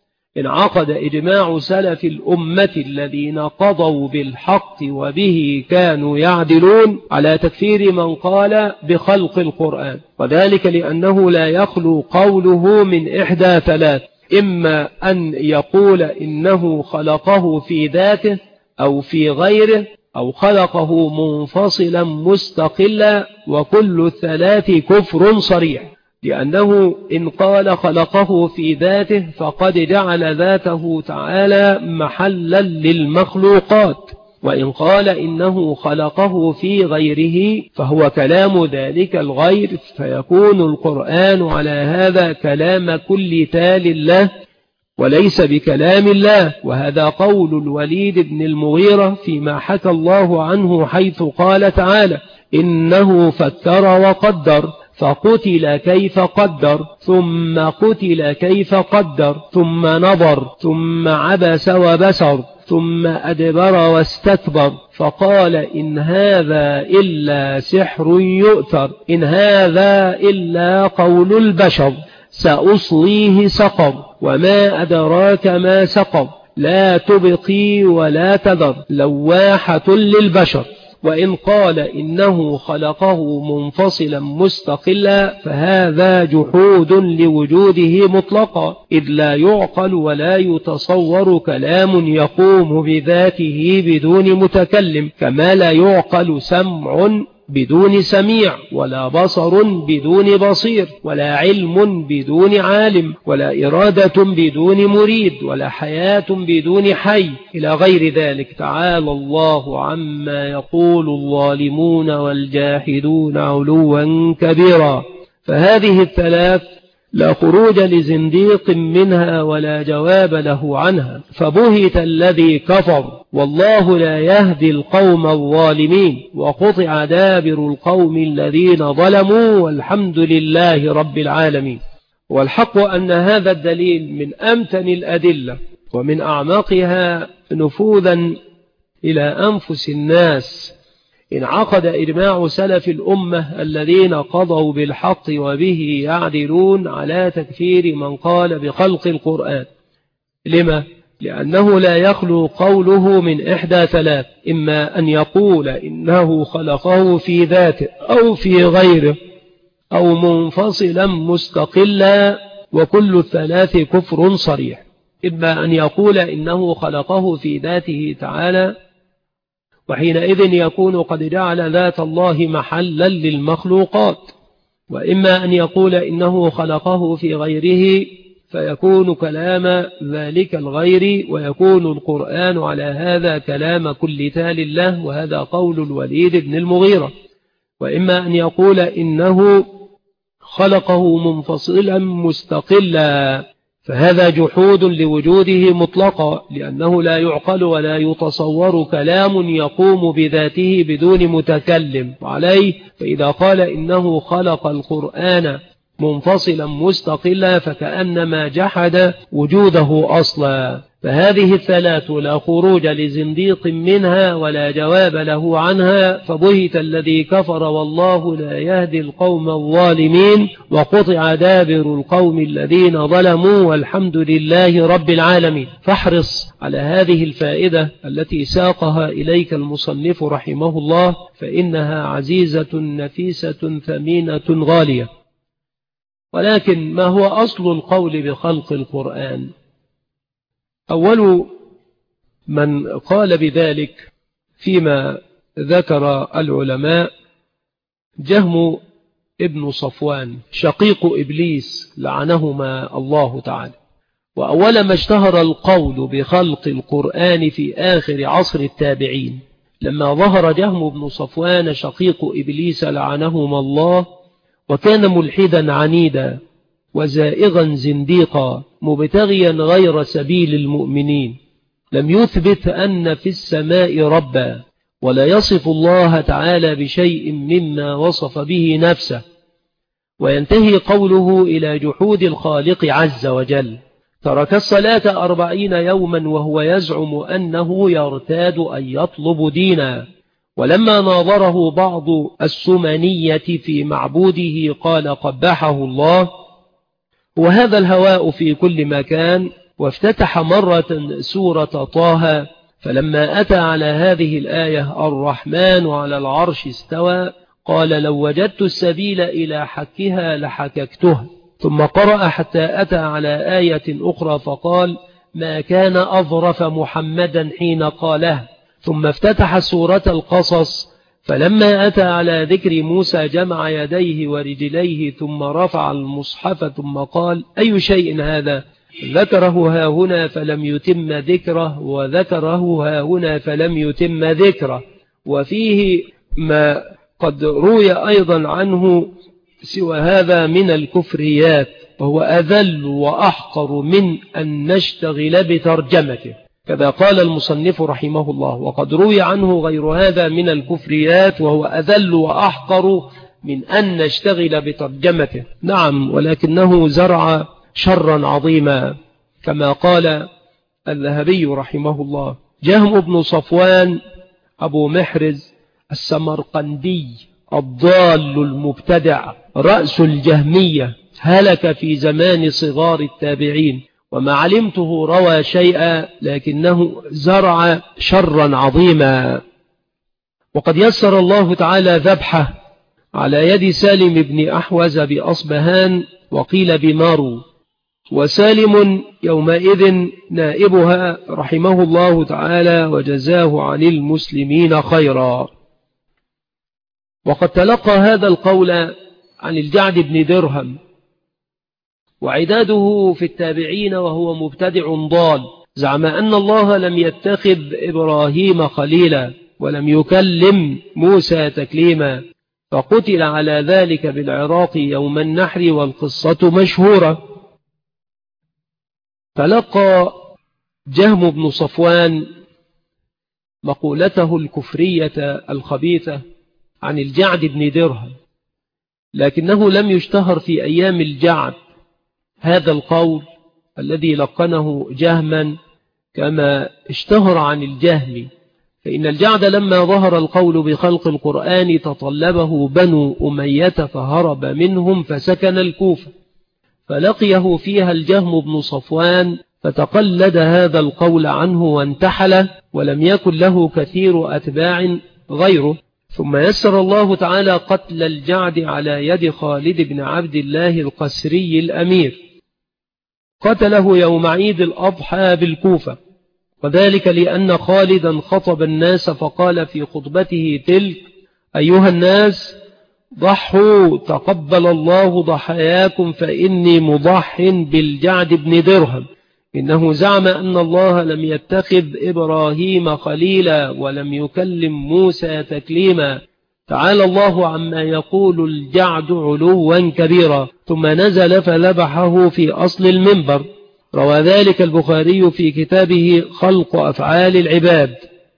انعقد إجماع سلف الأمة الذين قضوا بالحق وبه كانوا يعدلون على تكفير من قال بخلق القرآن، وذلك لأنه لا يخلو قوله من إحدى ثلاث: إما أن يقول إنه خلقه في ذاته أو في غيره، أو خلقه منفصلا مستقلا، وكل الثلاث كفر صريح، لأنه إن قال خلقه في ذاته فقد جعل ذاته تعالى محلا للمخلوقات، وإن قال إنه خلقه في غيره فهو كلام ذلك الغير، فيكون القرآن على هذا كلام كل تال له وليس بكلام الله. وهذا قول الوليد بن المغيرة فيما حكى الله عنه حيث قال تعالى: إنه فكر وقدر فقتل كيف قدر ثم قتل كيف قدر ثم نظر ثم عبس وبسر ثم أدبر واستكبر فقال إن هذا إلا سحر يؤثر، إن هذا إلا قول البشر، سأصليه سقر وما أدراك ما سقر، لا تبقي ولا تذر، لواحة للبشر. وإن قال إنه خلقه منفصلا مستقلا فهذا جحود لوجوده مطلقا، إذ لا يعقل ولا يتصور كلام يقوم بذاته بدون متكلم، كما لا يعقل سمع بدون سميع، ولا بصر بدون بصير، ولا علم بدون عالم، ولا إرادة بدون مريد، ولا حياة بدون حي، إلى غير ذلك. تعالى الله عما يقول الظالمون والجاحدون علوا كبيرا. فهذه الثلاث لا خروج لزنديق منها ولا جواب له عنها، فبهت الذي كفر والله لا يهدي القوم الظالمين، وقطع دابر القوم الذين ظلموا والحمد لله رب العالمين. والحق أن هذا الدليل من أمتن الأدلة ومن أعمقها نفوذا إلى أنفس الناس. انعقد إجماع سلف الأمة الذين قضوا بالحق وبه يعدلون على تكفير من قال بخلق القرآن. لما؟ لأنه لا يخلو قوله من إحدى ثلاث: إما أن يقول إنه خلقه في ذاته أو في غيره أو منفصلا مستقلا، وكل الثلاث كفر صريح. إما أن يقول إنه خلقه في ذاته تعالى، وحينئذ يكون قد جعل ذات الله محلا للمخلوقات، وإما أن يقول إنه خلقه في غيره فيكون كلام ذلك الغير، ويكون القرآن على هذا كلام كل تال له، وهذا قول الوليد بن المغيرة. وإما أن يقول إنه خلقه منفصلا مستقلا، فهذا جحود لوجوده مطلقا، لأنه لا يعقل ولا يتصور كلام يقوم بذاته بدون متكلم عليه. فإذا قال إنه خلق القرآن منفصلا مستقلا فكأنما جحد وجوده أصلا. فهذه الثلاث لا خروج لزنديق منها ولا جواب له عنها، فبهت الذي كفر والله لا يهدي القوم الظالمين، وقطع دابر القوم الذين ظلموا والحمد لله رب العالمين. فاحرص على هذه الفائدة التي ساقها إليك المصنف رحمه الله، فإنها عزيزة نفيسة ثمينة غالية. ولكن ما هو أصل القول بخلق القرآن؟ أول من قال بذلك فيما ذكر العلماء جهم ابن صفوان شقيق إبليس لعنهما الله تعالى. وأول ما اشتهر القول بخلق القرآن في آخر عصر التابعين، لما ظهر جهم بن صفوان شقيق إبليس لعنهما الله، وكان ملحدا عنيدا وزائغا زنديقا مبتغيا غير سبيل المؤمنين، لم يثبت أن في السماء ربا، ولا يصف الله تعالى بشيء مما وصف به نفسه، وينتهي قوله إلى جحود الخالق عز وجل. ترك الصلاة أربعين يوما وهو يزعم أنه يرتاد أن يطلب دينا، ولما ناظره بعض السمنية في معبوده قال قبحه الله، وهذا الهواء في كل مكان. وافتتح مرة سورة طه، فلما أتى على هذه الآية الرحمن على العرش استوى قال لو وجدت السبيل إلى حكها لحككته، ثم قرأ حتى أتى على آية أخرى فقال ما كان أظرف محمدا حين قاله، ثم افتتح سورة القصص، فلما أتى على ذكر موسى جمع يديه ورجليه ثم رفع المصحف ثم قال أي شيء هذا؟ ذكره ها هنا فلم يتم ذكره، وذكره ها هنا فلم يتم ذكره. وفيه ما قد روي أيضا عنه سوى هذا من الكفريات، وهو أذل وأحقر من أن نشتغل بترجمته، كذا قال المصنف رحمه الله. وقد روي عنه غير هذا من الكفريات وهو أذل وأحقر من أن نشتغل بترجمته. نعم، ولكنه زرع شرا عظيما كما قال الذهبي رحمه الله. جهم بن صفوان أبو محرز السمرقندي الضال المبتدع رأس الجهمية هلك في زمان صغار التابعين، وما علمته روى شيئا لكنه زرع شرا عظيما. وقد يسر الله تعالى ذبحه على يد سالم بن أحوز بأصبهان وقيل بمارو، وسالم يومئذ نائبها رحمه الله تعالى وجزاه عن المسلمين خيرا. وقد تلقى هذا القول عن الجعد بن درهم وعداده في التابعين وهو مبتدع ضال، زعم أن الله لم يتخذ إبراهيم خليلا ولم يكلم موسى تكليما، فقتل على ذلك بالعراق يوم النحر، والقصة مشهورة. تلقى جهم بن صفوان مقولته الكفرية الخبيثة عن الجعد بن درهم، لكنه لم يشتهر في أيام الجعد هذا القول الذي لقنه جهما كما اشتهر عن الجهم، فإن الجعد لما ظهر القول بخلق القرآن تطلبه بنو أمية فهرب منهم فسكن الكوفة، فلقيه فيها الجهم بن صفوان فتقلد هذا القول عنه وانتحل، ولم يكن له كثير أتباع غيره. ثم يسر الله تعالى قتل الجعد على يد خالد بن عبد الله القسري الأمير، قتله يوم عيد الأضحى بالكوفة، وذلك لأن خالدا خطب الناس فقال في خطبته تلك: أيها الناس ضحوا تقبل الله ضحاياكم، فإني مضح بالجعد بن درهم، إنه زعم أن الله لم يتخذ إبراهيم خليلا ولم يكلم موسى تكليما، تعالى الله عما يقول الجعد علوا كبيرا. ثم نزل فذبحه في أصل المنبر. روى ذلك البخاري في كتابه خلق أفعال العباد،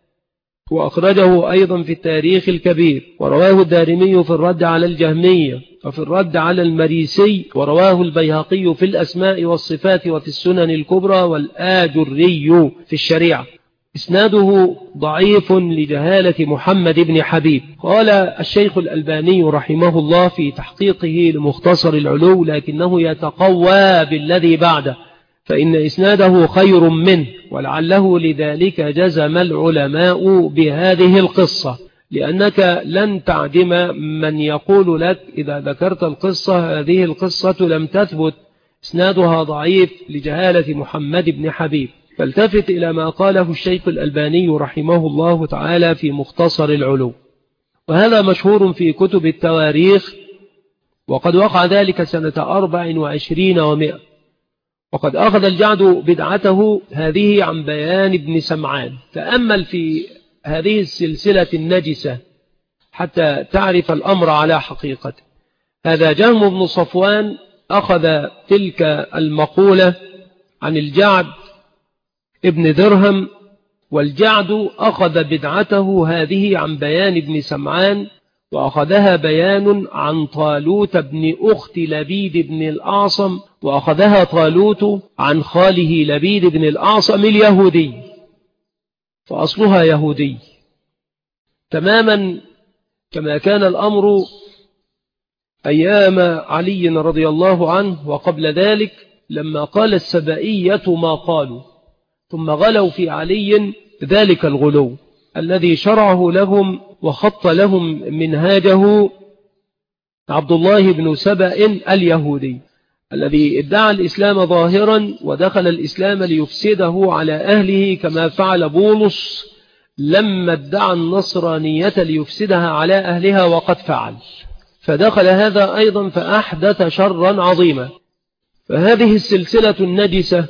وأخرجه أيضا في التاريخ الكبير، ورواه الدارمي في الرد على الجهمية وفي الرد على المريسي، ورواه البيهقي في الأسماء والصفات وفي السنن الكبرى، والآجري في الشريعة. إسناده ضعيف لجهالة محمد بن حبيب. قال الشيخ الألباني رحمه الله في تحقيقه لمختصر العلو: لكنه يتقوى بالذي بعده، فإن إسناده خير منه، ولعله لذلك جزم العلماء بهذه القصة، لأنك لن تعدم من يقول لك إذا ذكرت القصة هذه القصة لم تثبت، إسنادها ضعيف لجهالة محمد بن حبيب. فالتفت إلى ما قاله الشيخ الألباني رحمه الله تعالى في مختصر العلو، وهذا مشهور في كتب التواريخ، وقد وقع ذلك سنة أربع وعشرين ومئة. وقد أخذ الجعد بدعته هذه عن بيان ابن سمعان. تأمل في هذه السلسلة النجسة حتى تعرف الأمر على حقيقته. هذا جهم بن صفوان أخذ تلك المقولة عن الجعد ابن درهم، والجعد أخذ بدعته هذه عن بيان ابن سمعان، وأخذها بيان عن طالوت بن أخت لبيد بن الأعصم، وأخذها طالوت عن خاله لبيد بن الأعصم اليهودي، فأصلها يهودي تماما كما كان الأمر أيام علي رضي الله عنه، وقبل ذلك لما قال السبائية ما قالوا، ثم غلوا في علي ذلك الغلو الذي شرعه لهم وخط لهم منهاجه عبد الله بن سبأ اليهودي، الذي ادعى الإسلام ظاهرا ودخل الإسلام ليفسده على أهله، كما فعل بولس لما ادعى النصرانية ليفسدها على أهلها وقد فعل، فدخل هذا أيضا فأحدث شرا عظيما. فهذه السلسلة النجسة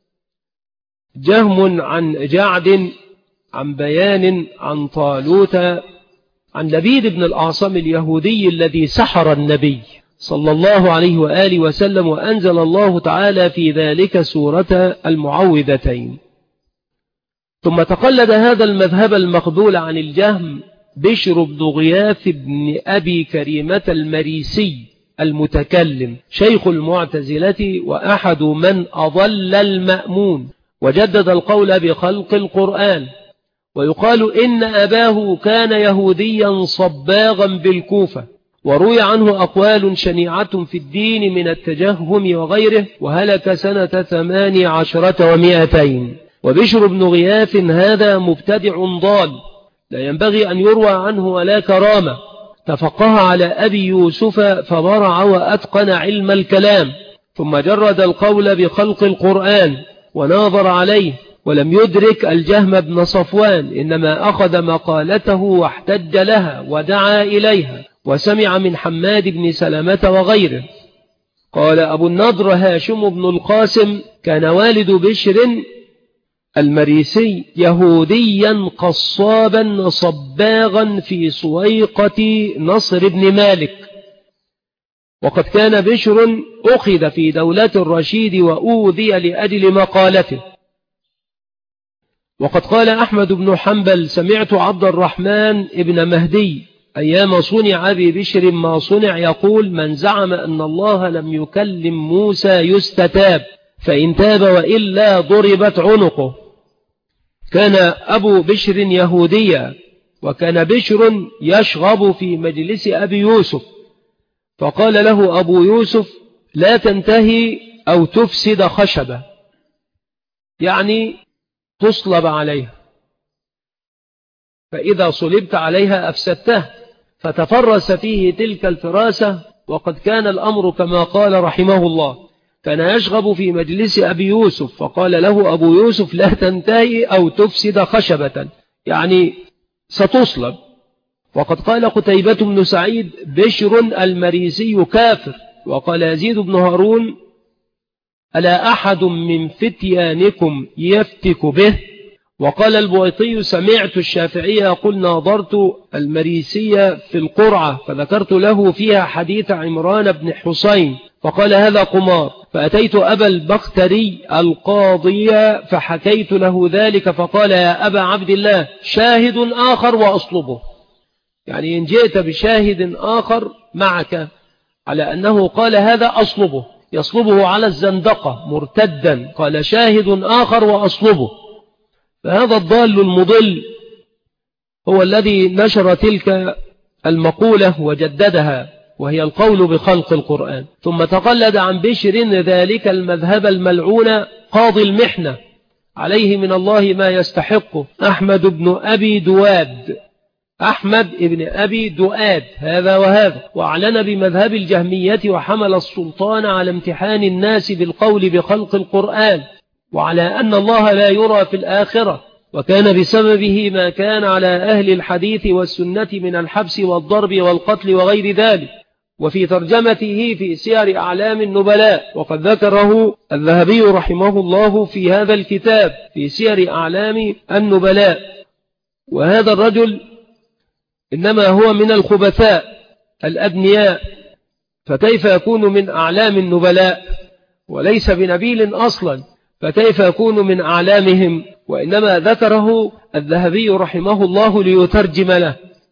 جهم عن جعد عن بيان عن طالوت عن لبيد بن الأعصم اليهودي الذي سحر النبي صلى الله عليه وآله وسلم، وأنزل الله تعالى في ذلك سورة المعوذتين. ثم تقلد هذا المذهب المقبول عن الجهم بشر بن غياث بن أبي كريمة المريسي المتكلم، شيخ المعتزلة وأحد من أضل المأمون، وجدد القول بخلق القرآن. ويقال إن أباه كان يهوديا صباغا بالكوفة، وروي عنه أقوال شنيعة في الدين من التجهم وغيره، وهلك سنة ثمان عشرة ومئتين. وبشر بن غياث هذا مبتدع ضال، لا ينبغي أن يروى عنه ولا كرامة. تفقه على أبي يوسف فبرع وأتقن علم الكلام، ثم جرد القول بخلق القرآن وناظر عليه، ولم يدرك الجهم بن صفوان، إنما أخذ مقالته واحتج لها ودعا إليها، وسمع من حماد بن سلمة وغيره. قال أبو النضر هاشم بن القاسم: كان والد بشر المريسي يهوديا قصابا صباغا في سويقة نصر بن مالك، وقد كان بشر أخذ في دولة الرشيد وأوذي لأجل مقالته. وقد قال أحمد بن حنبل: سمعت عبد الرحمن ابن مهدي أيام صنع أبي بشر ما صنع يقول: من زعم أن الله لم يكلم موسى يستتاب، فإن تاب وإلا ضربت عنقه. كان أبو بشر يهوديا، وكان بشر يشغب في مجلس أبي يوسف، فقال له أبو يوسف: لا تنتهي أو تفسد خشبة، يعني تصلب عليها، فإذا صلبت عليها أفسدتها. فتفرس فيه تلك الفراسة، وقد كان الأمر كما قال رحمه الله. كان يشغب في مجلس أبي يوسف، فقال له أبو يوسف: لا تنتهي أو تفسد خشبة، يعني ستصلب. وقد قال قتيبة بن سعيد: بشر المريسي كافر. وقال يزيد بن هارون: ألا أحد من فتيانكم يفتك به؟ وقال البويطي: سمعت الشافعي يقول: ناظرت المريسي في القرعة فذكرت له فيها حديث عمران بن حسين، فقال: هذا قمار. فأتيت أبا البختري القاضي فحكيت له ذلك، فقال: يا أبا عبد الله، شاهد آخر وأصلبه، يعني إن جئت بشاهد آخر معك على أنه قال هذا أصلبه، يصلبه على الزندقة مرتدا، قال: شاهد آخر وأصلبه. فهذا الضال المضل هو الذي نشر تلك المقولة وجددها، وهي القول بخلق القرآن. ثم تقلد عن بشر ذلك المذهب الملعون قاضي المحنة عليه من الله ما يستحقه، أحمد بن أبي دواد، أحمد بن أبي دؤاد هذا وهذا، وأعلن بمذهب الجهمية، وحمل السلطان على امتحان الناس بالقول بخلق القرآن، وعلى أن الله لا يرى في الآخرة، وكان بسببه ما كان على أهل الحديث والسنة من الحبس والضرب والقتل وغير ذلك. وفي ترجمته في سير أعلام النبلاء، وقد ذكره الذهبي رحمه الله في هذا الكتاب في سير أعلام النبلاء. وهذا الرجل إنما هو من الخبثاء الأدنياء، فكيف يكون من أعلام النبلاء؟ وليس بنبيل أصلا، فكيف يكون من أعلامهم؟ وإنما ذكره الذهبي رحمه الله ليترجم له،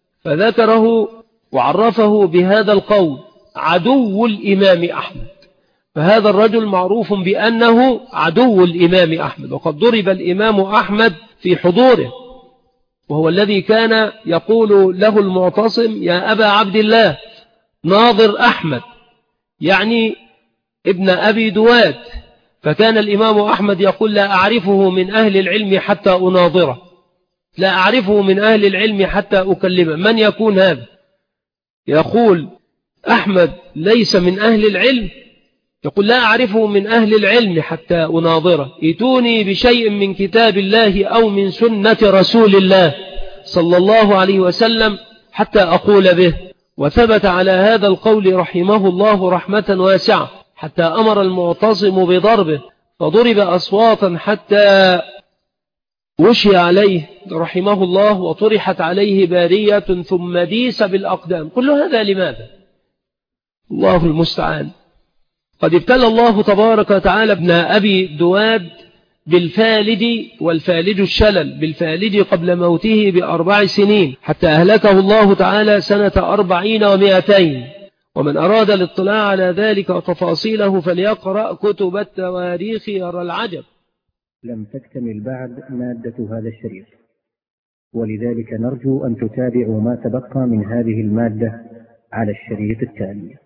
فذكره وعرفه بهذا القول: عدو الإمام أحمد. فهذا الرجل معروف بأنه عدو الإمام أحمد، وقد ضرب الإمام أحمد في حضوره، وهو الذي كان يقول له المعتصم: يا أبا عبد الله، ناظر أحمد، يعني ابن أبي دواد. فكان الإمام أحمد يقول: لا أعرفه من أهل العلم حتى أناظره، لا أعرفه من أهل العلم حتى أكلمه. من يكون هذا؟ يقول أحمد ليس من أهل العلم، يقول: لا أعرفه من أهل العلم حتى أناظره، ائتوني بشيء من كتاب الله أو من سنة رسول الله صلى الله عليه وسلم حتى أقول به. وثبت على هذا القول رحمه الله رحمة واسعة، حتى أمر المعتصم بضربه، فضرب أصواتا حتى وشي عليه رحمه الله، وطرحت عليه بارية ثم ديس بالأقدام. كل هذا لماذا؟ الله المستعان. قد ابتلى الله تبارك وتعالى ابن أبي دواد بالفالج، والفالج الشلل، بالفالج قبل موته بأربع سنين، حتى أهلكه الله تعالى سنة أربعين ومائتين. ومن أراد الاطلاع على ذلك وتفاصيله فليقرأ كتب التواريخ يرى العجب. لم تكتمل بعد مادة هذا الشريط، ولذلك نرجو أن تتابعوا ما تبقى من هذه المادة على الشريط التالي.